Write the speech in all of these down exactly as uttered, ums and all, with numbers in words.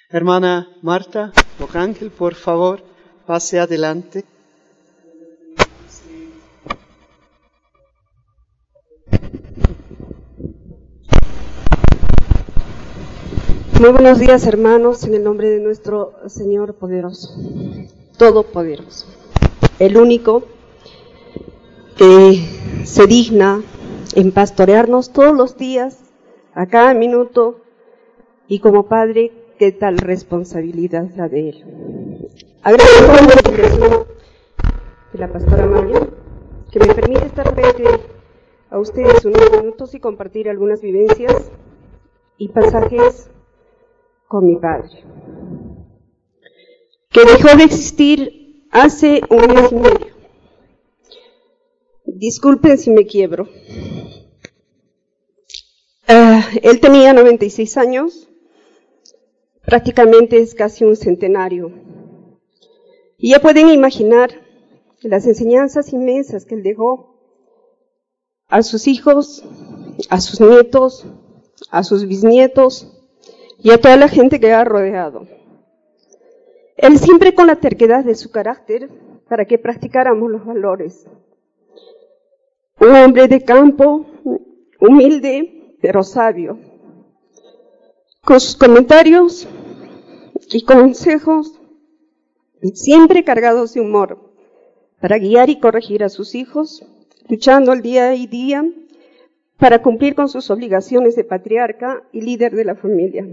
Hermana Marta Bocángel, por favor, pase adelante. Muy buenos días, hermanos, en el nombre de nuestro Señor poderoso, todopoderoso, el único que se digna en pastorearnos todos los días, a cada minuto, y como Padre, qué tal responsabilidad la de Él. Agradezco la invitación de la pastora Maya, que me permite estar frente a ustedes unos minutos y compartir algunas vivencias y pasajes con mi padre, que dejó de existir hace un mes y medio. Disculpen si me quiebro. Uh, él tenía noventa y seis años, prácticamente es casi un centenario. Y ya pueden imaginar las enseñanzas inmensas que él dejó a sus hijos, a sus nietos, a sus bisnietos, y a toda la gente que ha rodeado. Él siempre con la terquedad de su carácter para que practicáramos los valores. Un hombre de campo, humilde, pero sabio. Con sus comentarios y consejos siempre cargados de humor para guiar y corregir a sus hijos, luchando al día y día para cumplir con sus obligaciones de patriarca y líder de la familia,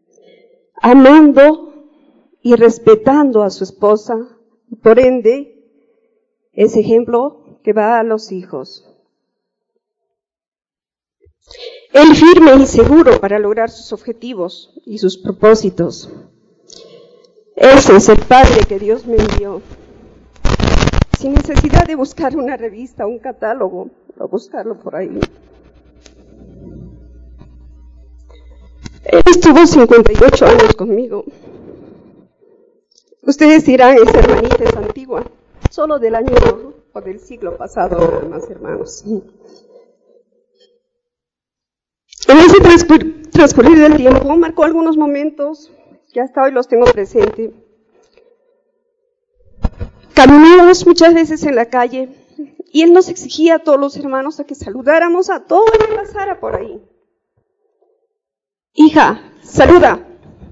amando y respetando a su esposa, y por ende, ese ejemplo que va a los hijos. Él firme y seguro para lograr sus objetivos y sus propósitos. Ese es el Padre que Dios me envió, sin necesidad de buscar una revista, un catálogo, o buscarlo por ahí. Él estuvo cincuenta y ocho años conmigo. Ustedes dirán, esa hermanita es antigua, solo del año o del siglo pasado, nada más, hermanos. En ese transcur- transcurrir del tiempo, marcó algunos momentos que hasta hoy los tengo presente. Caminamos muchas veces en la calle y él nos exigía a todos los hermanos a que saludáramos a todo el que pasara por ahí. Hija, saluda.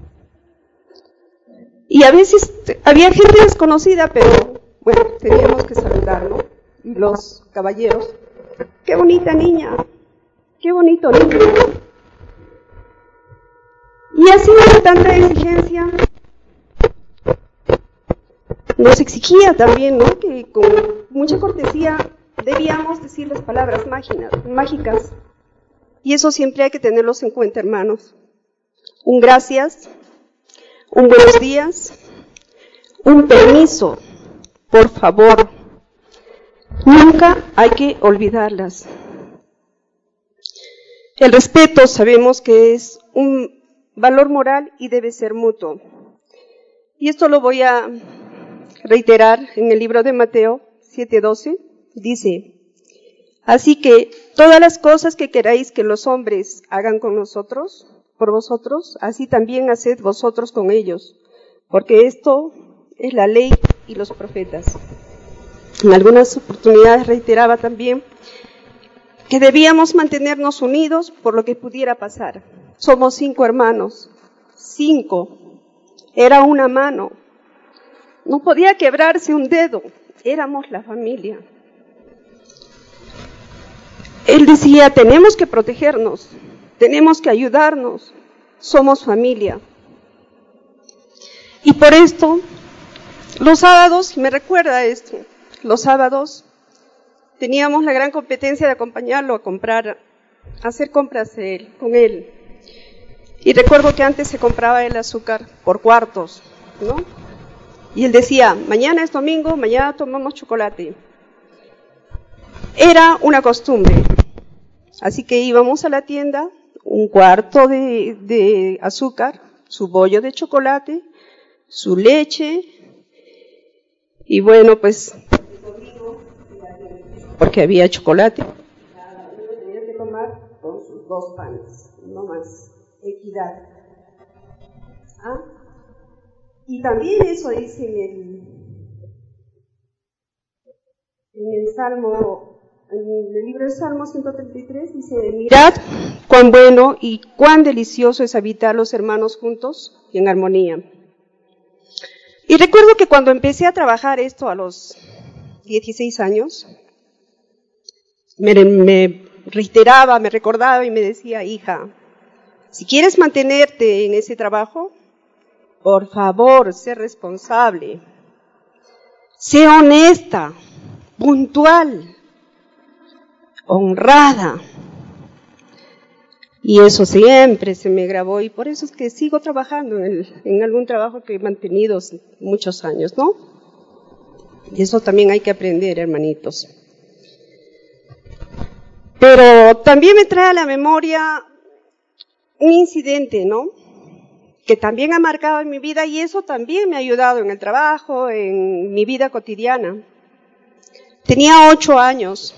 Y a veces había gente desconocida, pero bueno, teníamos que saludar, ¿no? Y los caballeros, qué bonita niña, qué bonito niño. Y así con tanta exigencia, nos exigía también, ¿no? Que con mucha cortesía debíamos decir las palabras mágicas. Y eso siempre hay que tenerlos en cuenta, hermanos. Un gracias, un buenos días, un permiso, por favor. Nunca hay que olvidarlas. El respeto sabemos que es un valor moral y debe ser mutuo. Y esto lo voy a reiterar en el libro de Mateo siete doce. Dice: así que todas las cosas que queráis que los hombres hagan con nosotros, por vosotros, así también haced vosotros con ellos, porque esto es la ley y los profetas. En algunas oportunidades reiteraba también que debíamos mantenernos unidos por lo que pudiera pasar. Somos cinco hermanos, cinco, era una mano, no podía quebrarse un dedo, éramos la familia. Él decía, tenemos que protegernos, tenemos que ayudarnos, somos familia. Y por esto, los sábados, me recuerda esto, los sábados teníamos la gran competencia de acompañarlo a comprar, a hacer compras de él, con él. Y recuerdo que antes se compraba el azúcar por cuartos, ¿no? Y él decía, mañana es domingo, mañana tomamos chocolate. Era una costumbre. Así que íbamos a la tienda, un cuarto de, de azúcar, su bollo de chocolate, su leche, y bueno, pues, porque había chocolate, cada uno tenía que tomar con sus dos panes, no más, equidad. ¿Ah? Y también eso dice en el, en el Salmo, en el libro de Salmo ciento treinta y tres, dice, mirad cuán bueno y cuán delicioso es habitar los hermanos juntos y en armonía. Y recuerdo que cuando empecé a trabajar esto a los dieciséis años, me, me reiteraba, me recordaba y me decía, hija, si quieres mantenerte en ese trabajo, por favor, sé responsable, sé honesta, puntual, honrada. Y eso siempre se me grabó y por eso es que sigo trabajando en, el, en algún trabajo que he mantenido muchos años, ¿no? Y eso también hay que aprender, hermanitos. Pero también me trae a la memoria un incidente, ¿no? Que también ha marcado en mi vida y eso también me ha ayudado en el trabajo, en mi vida cotidiana. Tenía ocho años,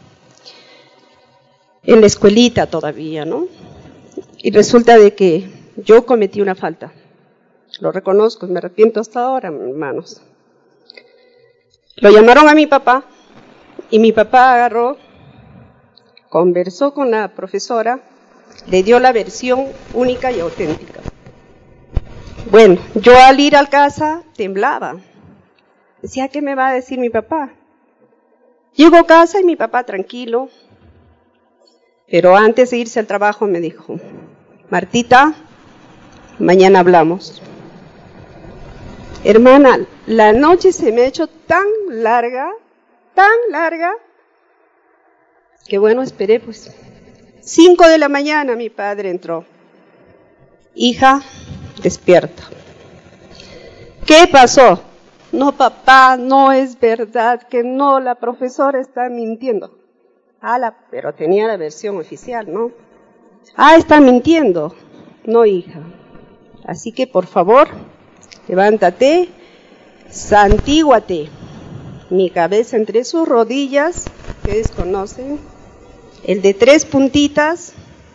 en la escuelita todavía, ¿no? Y resulta de que yo cometí una falta. Lo reconozco y me arrepiento hasta ahora, hermanos. Lo llamaron a mi papá y mi papá agarró, conversó con la profesora, le dio la versión única y auténtica. Bueno, yo al ir a casa temblaba. Decía, ¿qué me va a decir mi papá? Llego a casa y mi papá tranquilo, pero antes de irse al trabajo me dijo, Martita, mañana hablamos. Hermana, la noche se me ha hecho tan larga, tan larga, que bueno, esperé pues. Cinco de la mañana mi padre entró. Hija, despierta. ¿Qué pasó? No, papá, no es verdad, que no, la profesora está mintiendo. Ah, la, pero tenía la versión oficial, ¿no? Ah, está mintiendo. No, hija. Así que, por favor, levántate, santíguate. Mi cabeza entre sus rodillas, ustedes conocen, el de tres puntitas,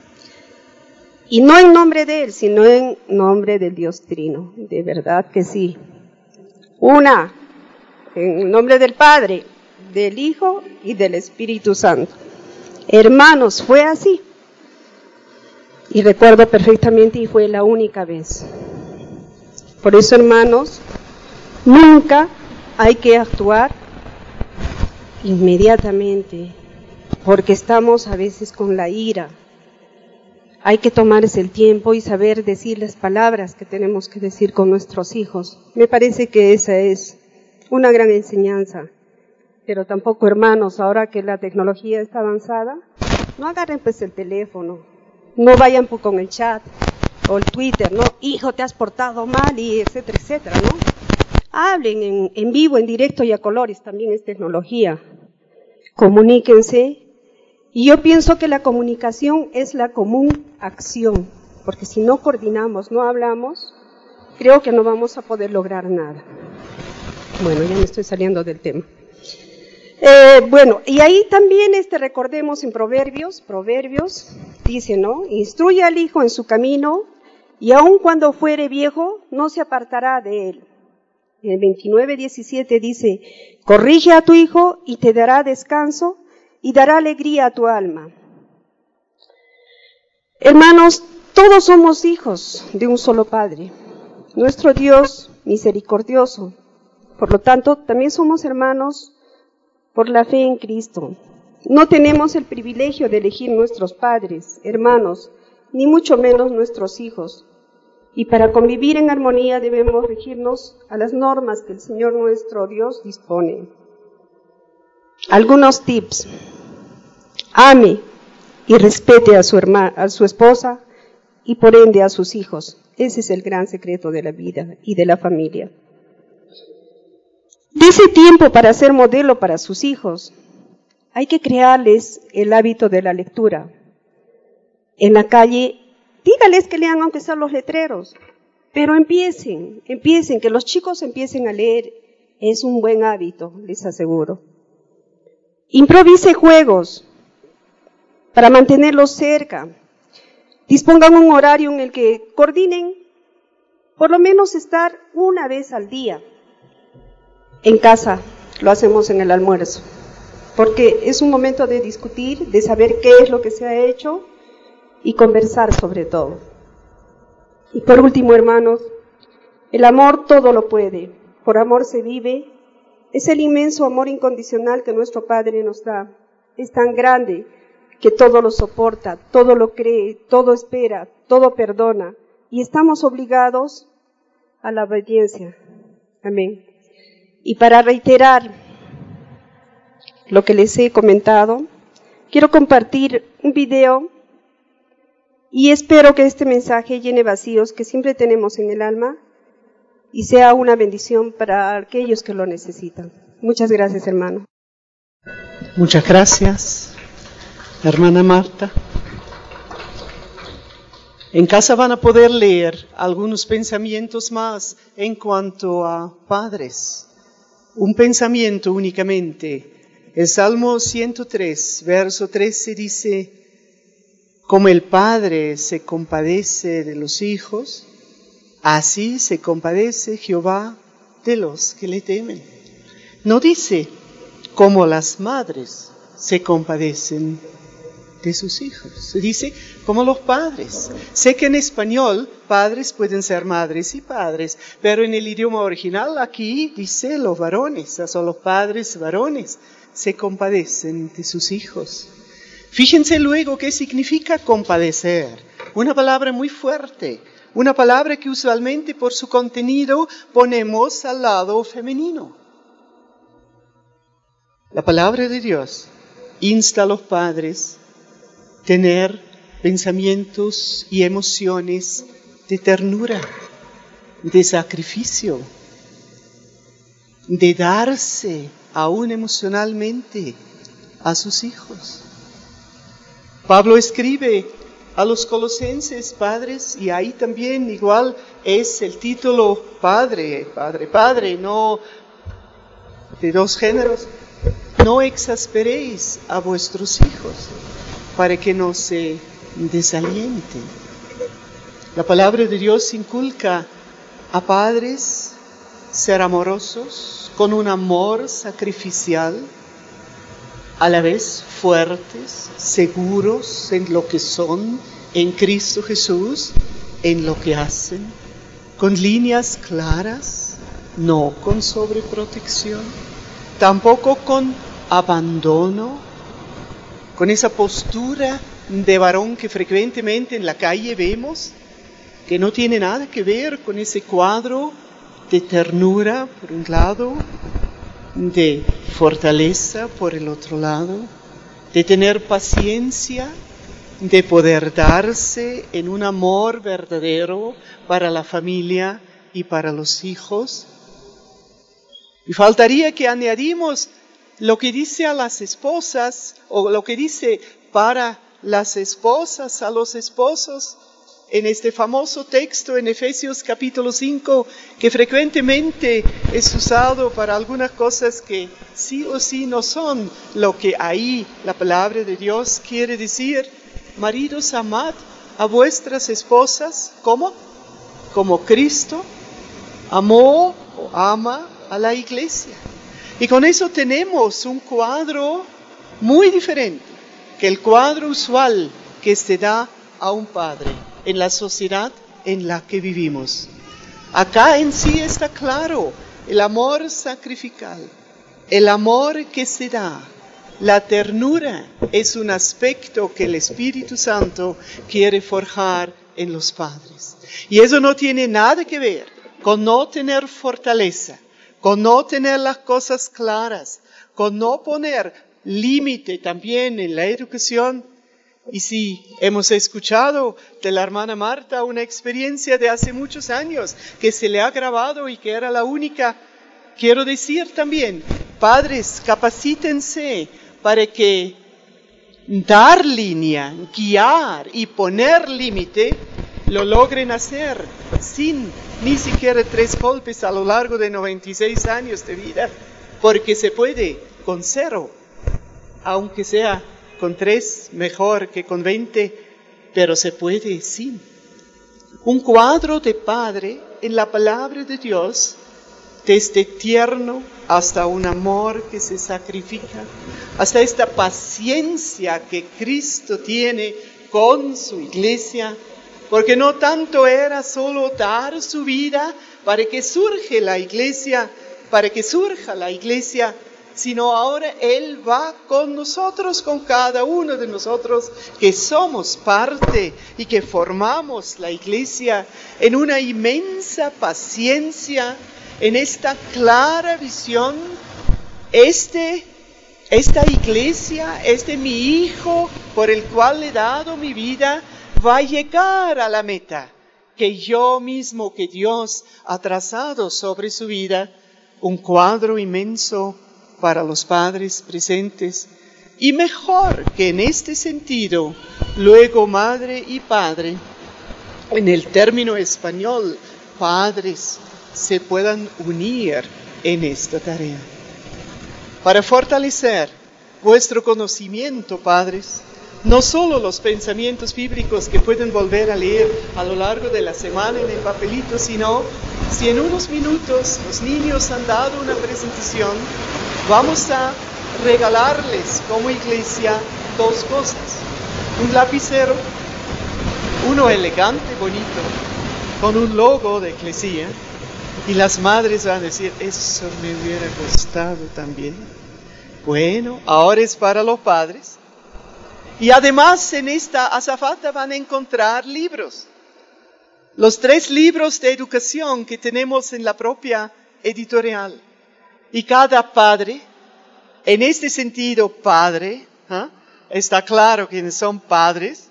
y no en nombre de él, sino en nombre del Dios Trino. De verdad que sí. Una, en nombre del Padre, del Hijo y del Espíritu Santo. Hermanos, fue así. Y recuerdo perfectamente y fue la única vez. Por eso, hermanos, nunca hay que actuar inmediatamente, porque estamos a veces con la ira. Hay que tomarse el tiempo y saber decir las palabras que tenemos que decir con nuestros hijos. Me parece que esa es una gran enseñanza. Pero tampoco, hermanos, ahora que la tecnología está avanzada, no agarren pues el teléfono, no vayan pues con el chat o el Twitter, ¿no? Hijo, te has portado mal y etcétera, etcétera, ¿no? Hablen en, en vivo, en directo y a colores, también es tecnología. Comuníquense. Y yo pienso que la comunicación es la común acción, porque si no coordinamos, no hablamos, creo que no vamos a poder lograr nada. Bueno, ya me estoy saliendo del tema. Eh, bueno, y ahí también este, recordemos en Proverbios, Proverbios dice, ¿no? Instruye al hijo en su camino, y aun cuando fuere viejo, no se apartará de él. En el veintinueve diecisiete dice, corrige a tu hijo y te dará descanso, y dará alegría a tu alma. Hermanos, todos somos hijos de un solo Padre, nuestro Dios misericordioso. Por lo tanto, también somos hermanos por la fe en Cristo. No tenemos el privilegio de elegir nuestros padres, hermanos, ni mucho menos nuestros hijos. Y para convivir en armonía debemos regirnos a las normas que el Señor nuestro Dios dispone. Algunos tips. Ame y respete a su hermana, a su esposa y por ende a sus hijos. Ese es el gran secreto de la vida y de la familia. Dese tiempo para ser modelo para sus hijos. Hay que crearles el hábito de la lectura. En la calle, dígales que lean aunque sean los letreros, pero empiecen, empiecen, que los chicos empiecen a leer. Es un buen hábito, les aseguro. Improvise juegos para mantenerlos cerca. Dispongan un horario en el que coordinen por lo menos estar una vez al día en casa, lo hacemos en el almuerzo, porque es un momento de discutir, de saber qué es lo que se ha hecho y conversar sobre todo. Y por último, hermanos, el amor todo lo puede, por amor se vive, es el inmenso amor incondicional que nuestro Padre nos da, es tan grande que todo lo soporta, todo lo cree, todo espera, todo perdona, y estamos obligados a la obediencia. Amén. Y para reiterar lo que les he comentado, quiero compartir un video y espero que este mensaje llene vacíos que siempre tenemos en el alma y sea una bendición para aquellos que lo necesitan. Muchas gracias, hermano. Muchas gracias, hermana Marta. En casa van a poder leer algunos pensamientos más en cuanto a padres. Un pensamiento únicamente. El Salmo ciento tres, verso trece dice: como el Padre se compadece de los hijos, así se compadece Jehová de los que le temen. No dice como las madres se compadecen de sus hijos. Dice como los padres. Sé que en español padres pueden ser madres y padres, pero en el idioma original aquí dice los varones, o sea, los padres varones se compadecen de sus hijos. Fíjense luego qué significa compadecer. Una palabra muy fuerte, una palabra que usualmente por su contenido ponemos al lado femenino. La palabra de Dios insta a los padres a tener pensamientos y emociones de ternura, de sacrificio, de darse aún emocionalmente a sus hijos. Pablo escribe a los colosenses, padres, y ahí también igual es el título padre, padre, padre, no de dos géneros. No exasperéis a vuestros hijos para que no se desalienten. La palabra de Dios inculca a padres ser amorosos, con un amor sacrificial, a la vez fuertes, seguros en lo que son, en Cristo Jesús, en lo que hacen, con líneas claras, no con sobreprotección, tampoco con abandono, con esa postura de varón que frecuentemente en la calle vemos, que no tiene nada que ver con ese cuadro de ternura por un lado, de fortaleza por el otro lado, de tener paciencia, de poder darse en un amor verdadero para la familia y para los hijos. Y faltaría que añadimos lo que dice a las esposas, o lo que dice para las esposas, a los esposos, en este famoso texto en Efesios capítulo cinco, que frecuentemente es usado para algunas cosas que sí o sí no son lo que ahí la palabra de Dios quiere decir. Maridos, amad a vuestras esposas, ¿cómo? Como Cristo amó o ama a la iglesia. Y con eso tenemos un cuadro muy diferente que el cuadro usual que se da a un padre en la sociedad en la que vivimos. Acá en sí está claro el amor sacrificial, el amor que se da. La ternura es un aspecto que el Espíritu Santo quiere forjar en los padres. Y eso no tiene nada que ver con no tener fortaleza, con no tener las cosas claras, con no poner límite también en la educación. Y si hemos escuchado de la hermana Marta una experiencia de hace muchos años que se le ha grabado y que era la única, quiero decir también, padres, capacítense para que dar línea, guiar y poner límite lo logren hacer sin ni siquiera tres golpes a lo largo de noventa y seis años de vida, porque se puede con cero, aunque sea con tres mejor que con veinte, pero se puede sin. Un cuadro de padre en la palabra de Dios, desde tierno hasta un amor que se sacrifica, hasta esta paciencia que Cristo tiene con su iglesia, porque no tanto era solo dar su vida para que surja la iglesia, para que surja la iglesia, sino ahora Él va con nosotros, con cada uno de nosotros que somos parte y que formamos la iglesia en una inmensa paciencia, en esta clara visión. Este, esta iglesia, este mi hijo por el cual le he dado mi vida, va a llegar a la meta que yo mismo, que Dios ha trazado sobre su vida, un cuadro inmenso para los padres presentes. Y mejor que en este sentido, luego madre y padre, en el término español, padres, se puedan unir en esta tarea. Para fortalecer vuestro conocimiento, padres, no solo los pensamientos bíblicos que pueden volver a leer a lo largo de la semana en el papelito, sino si en unos minutos los niños han dado una presentación, vamos a regalarles como iglesia dos cosas. Un lapicero, uno elegante, bonito, con un logo de iglesia, y las madres van a decir, eso me hubiera gustado también. Bueno, ahora es para los padres. Y además en esta azafata van a encontrar libros. Los tres libros de educación que tenemos en la propia editorial. Y cada padre, en este sentido padre, ¿eh? Está claro quiénes son padres.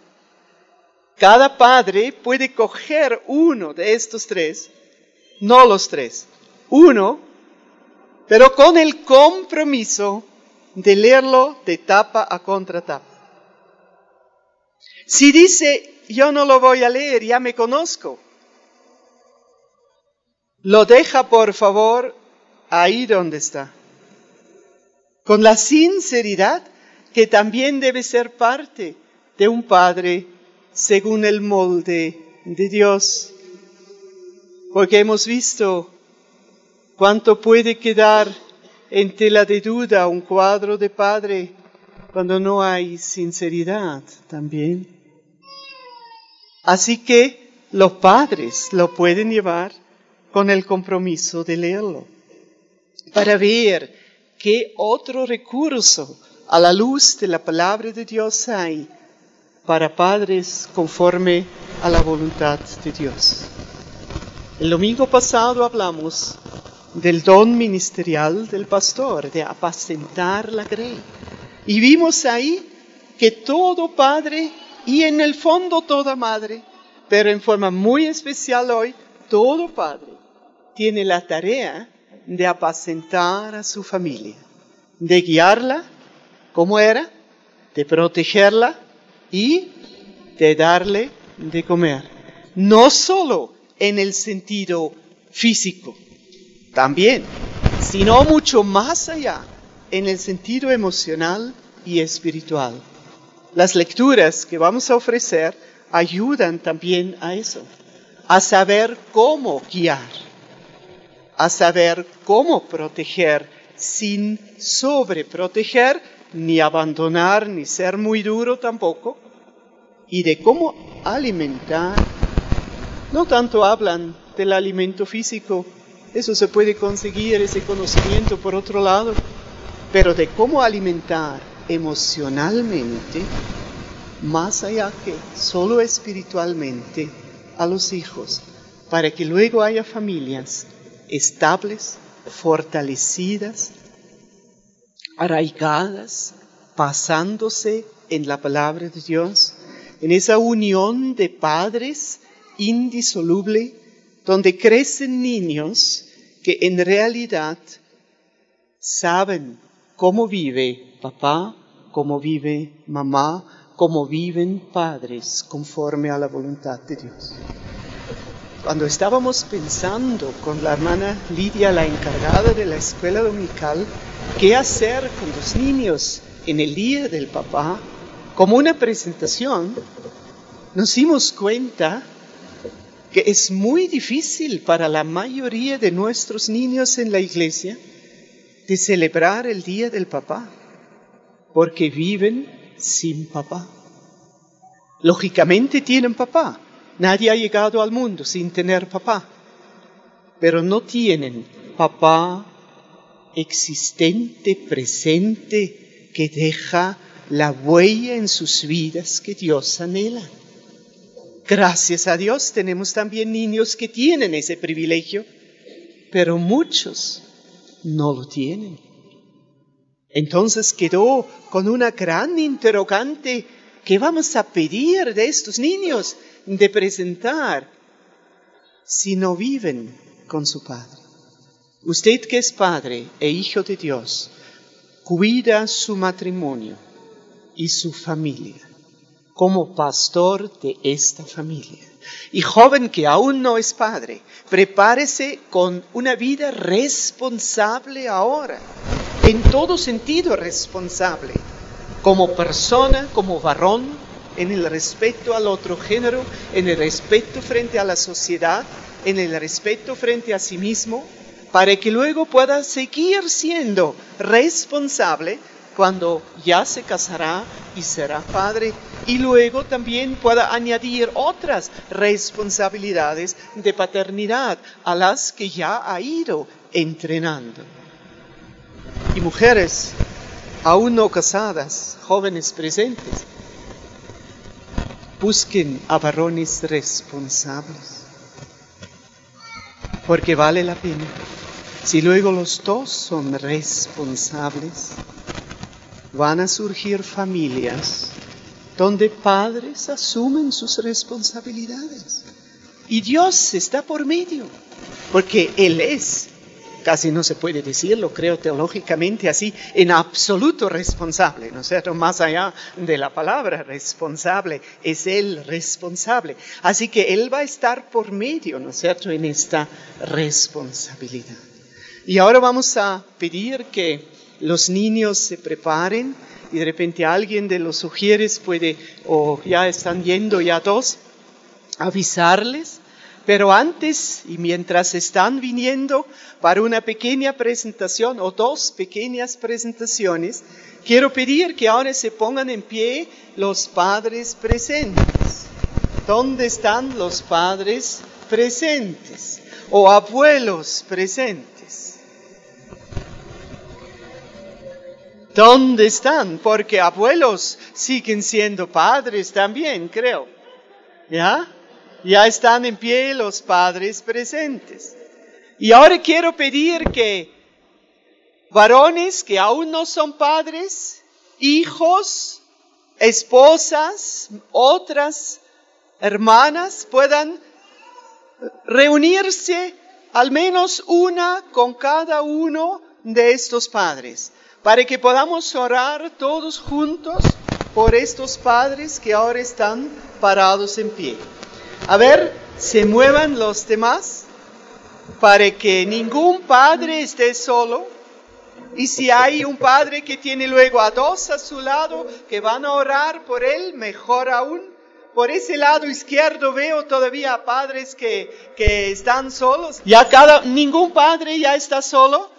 Cada padre puede coger uno de estos tres, no los tres, uno, pero con el compromiso de leerlo de tapa a contratapa. Si dice, yo no lo voy a leer, ya me conozco, lo deja por favor ahí donde está, con la sinceridad que también debe ser parte de un padre según el molde de Dios. Porque hemos visto cuánto puede quedar en tela de duda un cuadro de padre cuando no hay sinceridad también. Así que los padres lo pueden llevar con el compromiso de leerlo, para ver qué otro recurso a la luz de la palabra de Dios hay para padres conforme a la voluntad de Dios. El domingo pasado hablamos del don ministerial del pastor, de apacentar la grey. Y vimos ahí que todo padre, y en el fondo toda madre, pero en forma muy especial hoy, todo padre, tiene la tarea de apacentar a su familia, de guiarla, ¿cómo era? De protegerla y de darle de comer. No solo en el sentido físico, también, sino mucho más allá, en el sentido emocional y espiritual. Las lecturas que vamos a ofrecer ayudan también a eso, a saber cómo guiar, a saber cómo proteger sin sobreproteger, ni abandonar, ni ser muy duro tampoco, y de cómo alimentar. No tanto hablan del alimento físico, eso se puede conseguir, ese conocimiento por otro lado, pero de cómo alimentar emocionalmente, más allá que solo espiritualmente, a los hijos, para que luego haya familias estables, fortalecidas, arraigadas, basándose en la palabra de Dios, en esa unión de padres indisoluble, donde crecen niños que en realidad saben cómo vive papá, cómo vive mamá, cómo viven padres conforme a la voluntad de Dios. Cuando estábamos pensando con la hermana Lidia, la encargada de la escuela dominical, qué hacer con los niños en el día del papá, como una presentación, nos dimos cuenta que es muy difícil para la mayoría de nuestros niños en la iglesia de celebrar el Día del Papá, porque viven sin papá. Lógicamente tienen papá. Nadie ha llegado al mundo sin tener papá, pero no tienen papá existente, presente, que deja la huella en sus vidas que Dios anhela. Gracias a Dios tenemos también niños que tienen ese privilegio, pero muchos no lo tienen. Entonces quedó con una gran interrogante: ¿qué vamos a pedir de estos niños de presentar si no viven con su padre? Usted que es padre e hijo de Dios, cuida su matrimonio y su familia como pastor de esta familia. Y joven que aún no es padre, prepárese con una vida responsable ahora, en todo sentido responsable, como persona, como varón, en el respeto al otro género, en el respeto frente a la sociedad, en el respeto frente a sí mismo, para que luego pueda seguir siendo responsable cuando ya se casará y será padre, y luego también pueda añadir otras responsabilidades de paternidad a las que ya ha ido entrenando. Y mujeres aún no casadas, jóvenes presentes, busquen a varones responsables, porque vale la pena. Si luego los dos son responsables, van a surgir familias donde padres asumen sus responsabilidades. Y Dios está por medio, porque Él es, casi no se puede decirlo, creo teológicamente así, en absoluto responsable, ¿no es cierto? Más allá de la palabra responsable, es Él responsable. Así que Él va a estar por medio, ¿no es cierto?, en esta responsabilidad. Y ahora vamos a pedir que los niños se preparen, y de repente alguien de los sugieres puede, o ya están yendo ya dos, avisarles. Pero antes, y mientras están viniendo para una pequeña presentación o dos pequeñas presentaciones, quiero pedir que ahora se pongan en pie los padres presentes. ¿Dónde están los padres presentes o abuelos presentes? ¿Dónde están? Porque abuelos siguen siendo padres también, creo. ¿Ya? Ya están en pie los padres presentes. Y ahora quiero pedir que varones que aún no son padres, hijos, esposas, otras hermanas, puedan reunirse al menos una con cada uno de estos padres, para que podamos orar todos juntos por estos padres que ahora están parados en pie. A ver, se muevan los demás para que ningún padre esté solo. Y si hay un padre que tiene luego a dos a su lado que van a orar por él, mejor aún. Por ese lado izquierdo veo todavía padres que, que están solos. Ya cada, ningún padre ya está solo.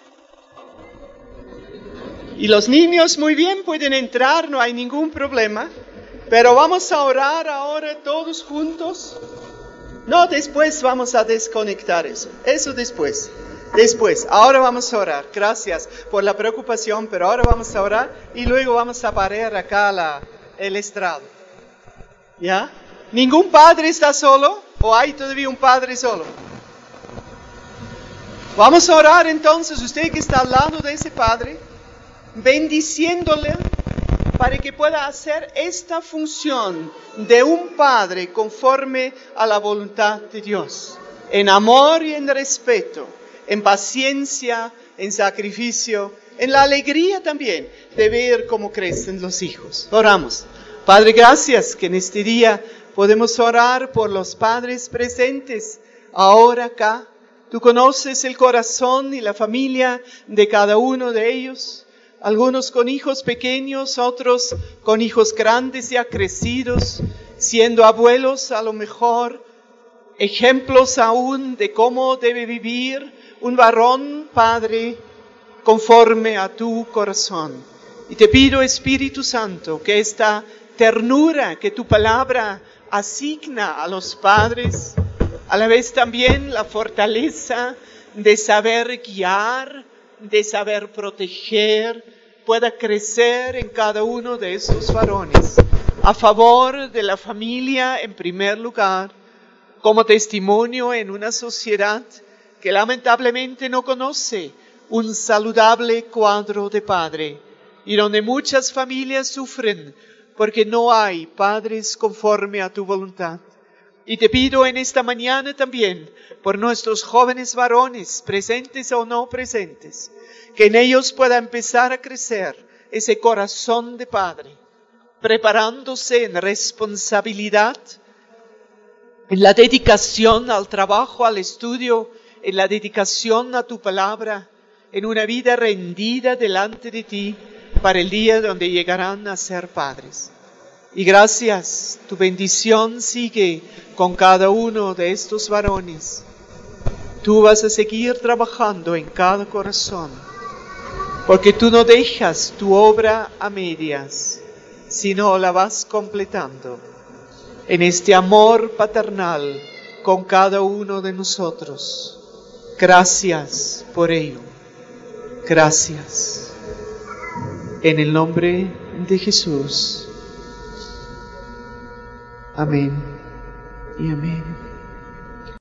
Y los niños muy bien pueden entrar, no hay ningún problema. Pero vamos a orar ahora todos juntos. No, después vamos a desconectar eso. Eso después. Después. Ahora vamos a orar. Gracias por la preocupación, pero ahora vamos a orar y luego vamos a parar acá la, el estrado. ¿Ya? ¿Ningún padre está solo? ¿O hay todavía un padre solo? Vamos a orar entonces, usted que está al lado de ese padre, bendiciéndole para que pueda hacer esta función de un padre conforme a la voluntad de Dios, en amor y en respeto, en paciencia, en sacrificio, en la alegría también de ver cómo crecen los hijos. Oramos. Padre, gracias que en este día podemos orar por los padres presentes ahora acá. Tú conoces el corazón y la familia de cada uno de ellos. Algunos con hijos pequeños, otros con hijos grandes ya crecidos, siendo abuelos a lo mejor, ejemplos aún de cómo debe vivir un varón, Padre, conforme a tu corazón. Y te pido, Espíritu Santo, que esta ternura que tu palabra asigna a los padres, a la vez también la fortaleza de saber guiar, de saber proteger, pueda crecer en cada uno de estos varones, a favor de la familia en primer lugar, como testimonio en una sociedad que lamentablemente no conoce un saludable cuadro de padre, y donde muchas familias sufren porque no hay padres conforme a tu voluntad. Y te pido en esta mañana también por nuestros jóvenes varones, presentes o no presentes, que en ellos pueda empezar a crecer ese corazón de padre, preparándose en responsabilidad, en la dedicación al trabajo, al estudio, en la dedicación a tu palabra, en una vida rendida delante de ti para el día donde llegarán a ser padres. Y gracias, tu bendición sigue con cada uno de estos varones. Tú vas a seguir trabajando en cada corazón, porque tú no dejas tu obra a medias, sino la vas completando en este amor paternal con cada uno de nosotros. Gracias por ello. Gracias. En el nombre de Jesús. Amén y amén.